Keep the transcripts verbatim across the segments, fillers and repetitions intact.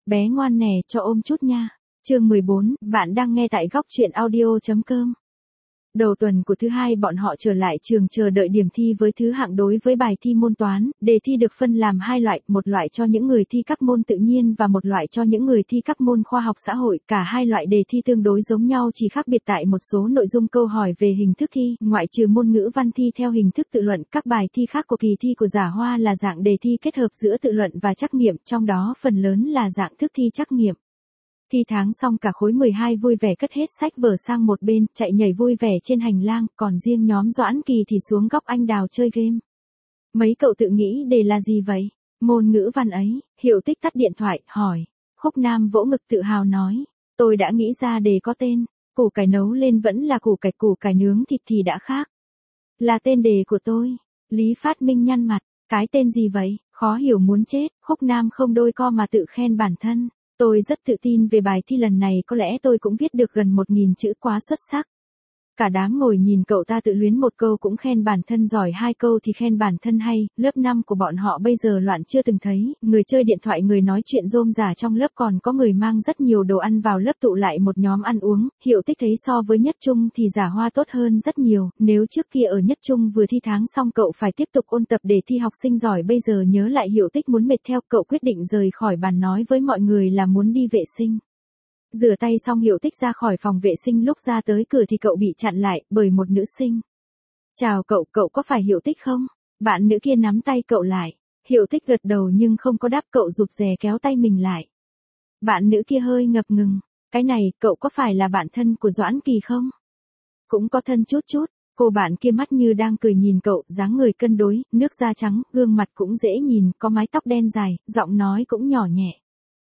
Bé ngoan nè, cho ôm chút nha. Chương mười bốn, bạn đang nghe tại góc truyện audio chấm com. Đầu tuần của thứ hai bọn họ trở lại trường chờ đợi điểm thi với thứ hạng. Đối với bài thi môn toán, đề thi được phân làm hai loại, một loại cho những người thi các môn tự nhiên và một loại cho những người thi các môn khoa học xã hội. Cả hai loại đề thi tương đối giống nhau, chỉ khác biệt tại một số nội dung câu hỏi về hình thức thi, ngoại trừ môn ngữ văn thi theo hình thức tự luận. Các bài thi khác của kỳ thi của Giả Hoa là dạng đề thi kết hợp giữa tự luận và trắc nghiệm, trong đó phần lớn là dạng thức thi trắc nghiệm. Thi tháng xong cả khối mười hai vui vẻ cất hết sách vở sang một bên, chạy nhảy vui vẻ trên hành lang, còn riêng nhóm Doãn Kỳ thì xuống góc anh đào chơi game. Mấy cậu tự nghĩ đề là gì vậy? Môn ngữ văn ấy. Hiệu Tích tắt điện thoại, hỏi. Khúc Nam vỗ ngực tự hào nói. Tôi đã nghĩ ra đề có tên. Củ cải nấu lên vẫn là củ cải, củ cải nướng thịt thì đã khác. Là tên đề của tôi. Lý Phát Minh nhăn mặt. Cái tên gì vậy? Khó hiểu muốn chết. Khúc Nam không đôi co mà tự khen bản thân. Tôi rất tự tin về bài thi lần này, có lẽ tôi cũng viết được gần một nghìn chữ, quá xuất sắc. Cả đám ngồi nhìn cậu ta tự luyến, một câu cũng khen bản thân giỏi, hai câu thì khen bản thân hay. Lớp năm của bọn họ bây giờ loạn chưa từng thấy, người chơi điện thoại, người nói chuyện rôm rả trong lớp, còn có người mang rất nhiều đồ ăn vào lớp tụ lại một nhóm ăn uống. Hiệu Tích thấy so với Nhất Trung thì Giả Hoa tốt hơn rất nhiều, nếu trước kia ở Nhất Trung vừa thi tháng xong cậu phải tiếp tục ôn tập để thi học sinh giỏi, bây giờ nhớ lại Hiệu Tích muốn mệt theo, cậu quyết định rời khỏi bàn nói với mọi người là muốn đi vệ sinh. Rửa tay xong Hiệu Tích ra khỏi phòng vệ sinh, lúc ra tới cửa thì cậu bị chặn lại bởi một nữ sinh. Chào cậu, cậu có phải Hiệu Tích không? Bạn nữ kia nắm tay cậu lại. Hiệu Tích gật đầu nhưng không có đáp, cậu rụt rè kéo tay mình lại. Bạn nữ kia hơi ngập ngừng. Cái này, cậu có phải là bạn thân của Doãn Kỳ không? Cũng có thân chút chút. Cô bạn kia mắt như đang cười nhìn cậu, dáng người cân đối, nước da trắng, gương mặt cũng dễ nhìn, có mái tóc đen dài, giọng nói cũng nhỏ nhẹ.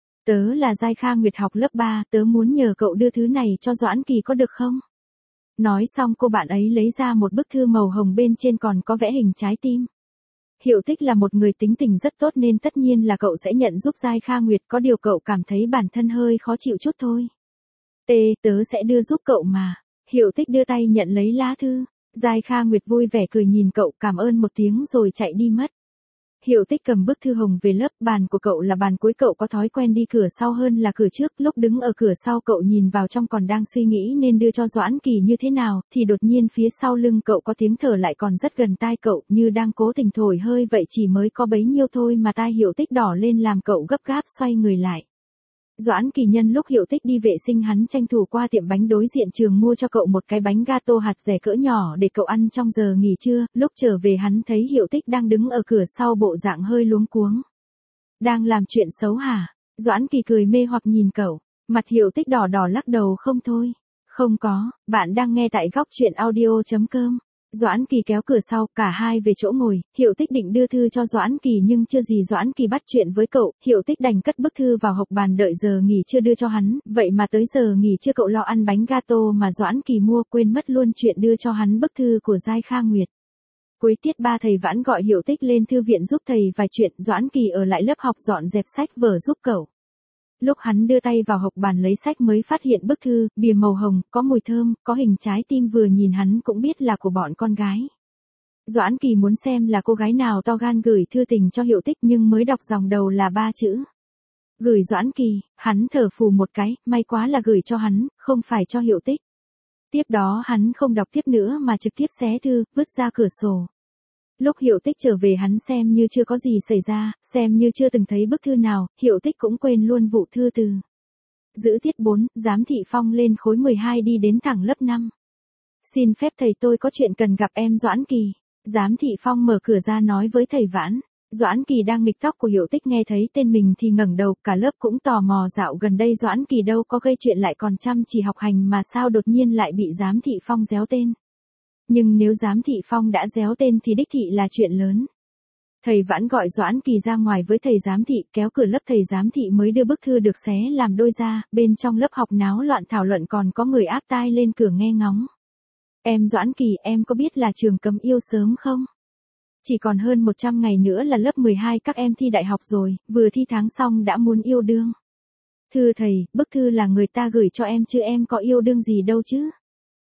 Tớ là Giai Kha Nguyệt, học lớp ba, tớ muốn nhờ cậu đưa thứ này cho Doãn Kỳ có được không? Nói xong cô bạn ấy lấy ra một bức thư màu hồng, bên trên còn có vẽ hình trái tim. Hiệu Tích là một người tính tình rất tốt nên tất nhiên là cậu sẽ nhận giúp Giai Kha Nguyệt, có điều cậu cảm thấy bản thân hơi khó chịu chút thôi. Tê, tớ sẽ đưa giúp cậu mà. Hiệu Tích đưa tay nhận lấy lá thư. Giai Kha Nguyệt vui vẻ cười nhìn cậu, cảm ơn một tiếng rồi chạy đi mất. Hiệu Tích cầm bức thư hồng về lớp, bàn của cậu là bàn cuối, cậu có thói quen đi cửa sau hơn là cửa trước. Lúc đứng ở cửa sau cậu nhìn vào trong, còn đang suy nghĩ nên đưa cho Doãn Kỳ như thế nào, thì đột nhiên phía sau lưng cậu có tiếng thở lại, còn rất gần tai cậu, như đang cố tình thổi hơi vậy. Chỉ mới có bấy nhiêu thôi mà tai Hiệu Tích đỏ lên làm cậu gấp gáp xoay người lại. Doãn Kỳ nhân lúc Hiệu Tích đi vệ sinh, hắn tranh thủ qua tiệm bánh đối diện trường mua cho cậu một cái bánh gato hạt dẻ cỡ nhỏ để cậu ăn trong giờ nghỉ trưa. Lúc trở về hắn thấy Hiệu Tích đang đứng ở cửa sau, bộ dạng hơi luống cuống. Đang làm chuyện xấu hả? Doãn Kỳ cười mê hoặc nhìn cậu. Mặt Hiệu Tích đỏ đỏ lắc đầu không thôi. Không có, bạn đang nghe tại góc truyện audio chấm com. Doãn Kỳ kéo cửa sau, cả hai về chỗ ngồi. Hiệu Tích định đưa thư cho Doãn Kỳ nhưng chưa gì Doãn Kỳ bắt chuyện với cậu, Hiệu Tích đành cất bức thư vào hộc bàn đợi giờ nghỉ trưa đưa cho hắn. Vậy mà tới giờ nghỉ trưa cậu lo ăn bánh gato mà Doãn Kỳ mua, quên mất luôn chuyện đưa cho hắn bức thư của Giai Kha Nguyệt. Cuối tiết ba thầy Vãn gọi Hiệu Tích lên thư viện giúp thầy vài chuyện, Doãn Kỳ ở lại lớp học dọn dẹp sách vở giúp cậu. Lúc hắn đưa tay vào hộc bàn lấy sách mới phát hiện bức thư, bìa màu hồng, có mùi thơm, có hình trái tim, vừa nhìn hắn cũng biết là của bọn con gái. Doãn Kỳ muốn xem là cô gái nào to gan gửi thư tình cho Hiệu Tích, nhưng mới đọc dòng đầu là ba chữ. Gửi Doãn Kỳ, hắn thở phù một cái, may quá là gửi cho hắn, không phải cho Hiệu Tích. Tiếp đó hắn không đọc tiếp nữa mà trực tiếp xé thư, vứt ra cửa sổ. Lúc Hiệu Tích trở về hắn xem như chưa có gì xảy ra, xem như chưa từng thấy bức thư nào, Hiệu Tích cũng quên luôn vụ thư từ. Giữ tiết bốn, Giám thị Phong lên khối mười hai đi đến thẳng lớp năm. Xin phép thầy, tôi có chuyện cần gặp em Doãn Kỳ. Giám thị Phong mở cửa ra nói với thầy Vãn. Doãn Kỳ đang nghịch tóc của Hiệu Tích nghe thấy tên mình thì ngẩng đầu, cả lớp cũng tò mò, dạo gần đây Doãn Kỳ đâu có gây chuyện, lại còn chăm chỉ học hành mà sao đột nhiên lại bị Giám thị Phong réo tên. Nhưng nếu Giám thị Phong đã réo tên thì đích thị là chuyện lớn. Thầy Vãn gọi Doãn Kỳ ra ngoài với thầy giám thị, kéo cửa lớp, thầy giám thị mới đưa bức thư được xé làm đôi ra, bên trong lớp học náo loạn thảo luận, còn có người áp tai lên cửa nghe ngóng. Em Doãn Kỳ, em có biết là trường cấm yêu sớm không? Chỉ còn hơn một trăm ngày nữa là lớp mười hai các em thi đại học rồi, vừa thi tháng xong đã muốn yêu đương. Thưa thầy, bức thư là người ta gửi cho em chứ em có yêu đương gì đâu chứ.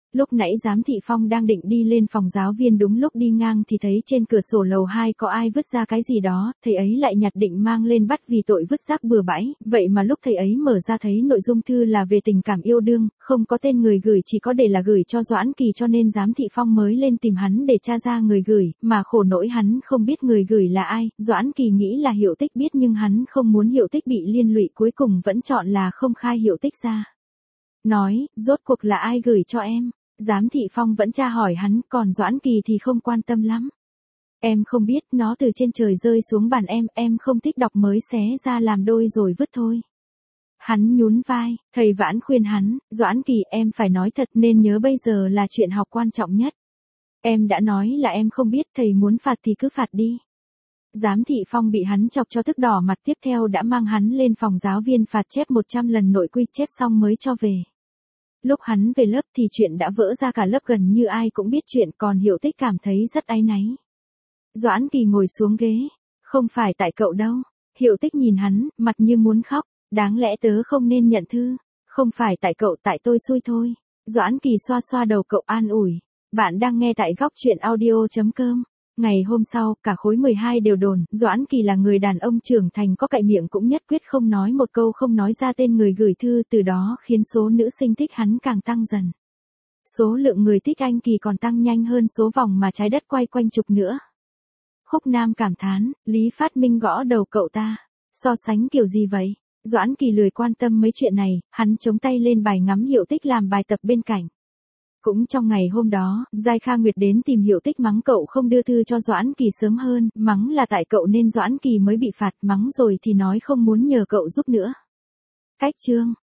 Lúc nãy Giám thị Phong đang định đi lên phòng giáo viên, đúng lúc đi ngang thì thấy trên cửa sổ lầu hai có ai vứt ra cái gì đó, thầy ấy lại nhặt định mang lên bắt vì tội vứt rác bừa bãi, vậy mà lúc thầy ấy mở ra thấy nội dung thư là về tình cảm yêu đương, không có tên người gửi, chỉ có để là gửi cho Doãn Kỳ, cho nên Giám thị Phong mới lên tìm hắn để tra ra người gửi, mà khổ nỗi hắn không biết người gửi là ai. Doãn Kỳ nghĩ là Hiệu Tích biết nhưng hắn không muốn Hiệu Tích bị liên lụy, cuối cùng vẫn chọn là không khai Hiệu Tích ra. Nói, rốt cuộc là ai gửi cho em? Giám thị Phong vẫn tra hỏi hắn, còn Doãn Kỳ thì không quan tâm lắm. Em không biết, nó từ trên trời rơi xuống bàn em, em không thích đọc mới xé ra làm đôi rồi vứt thôi. Hắn nhún vai, thầy Vãn khuyên hắn, Doãn Kỳ em phải nói thật, nên nhớ bây giờ là chuyện học quan trọng nhất. Em đã nói là em không biết, thầy muốn phạt thì cứ phạt đi. Giám thị Phong bị hắn chọc cho tức đỏ mặt, tiếp theo đã mang hắn lên phòng giáo viên phạt chép một trăm lần nội quy, chép xong mới cho về. Lúc hắn về lớp thì chuyện đã vỡ ra, cả lớp gần như ai cũng biết chuyện, còn Hiệu Tích cảm thấy rất áy náy. Doãn Kỳ ngồi xuống ghế, không phải tại cậu đâu. Hiệu Tích nhìn hắn, mặt như muốn khóc, đáng lẽ tớ không nên nhận thư, không phải tại cậu, tại tôi xui thôi. Doãn Kỳ xoa xoa đầu cậu an ủi, bạn đang nghe tại góc truyện audio chấm com. Ngày hôm sau, cả khối mười hai đều đồn, Doãn Kỳ là người đàn ông trưởng thành, có cậy miệng cũng nhất quyết không nói một câu, không nói ra tên người gửi thư, từ đó khiến số nữ sinh thích hắn càng tăng dần. Số lượng người thích anh Kỳ còn tăng nhanh hơn số vòng mà trái đất quay quanh chục nữa. Khúc Nam cảm thán, Lý Phát Minh gõ đầu cậu ta. So sánh kiểu gì vậy? Doãn Kỳ lười quan tâm mấy chuyện này, hắn chống tay lên bài ngắm Hiệu Tích làm bài tập bên cạnh. Cũng trong ngày hôm đó, Giai Kha Nguyệt đến tìm Hiệu Tích mắng cậu không đưa thư cho Doãn Kỳ sớm hơn, mắng là tại cậu nên Doãn Kỳ mới bị phạt, mắng rồi thì nói không muốn nhờ cậu giúp nữa. Cách chương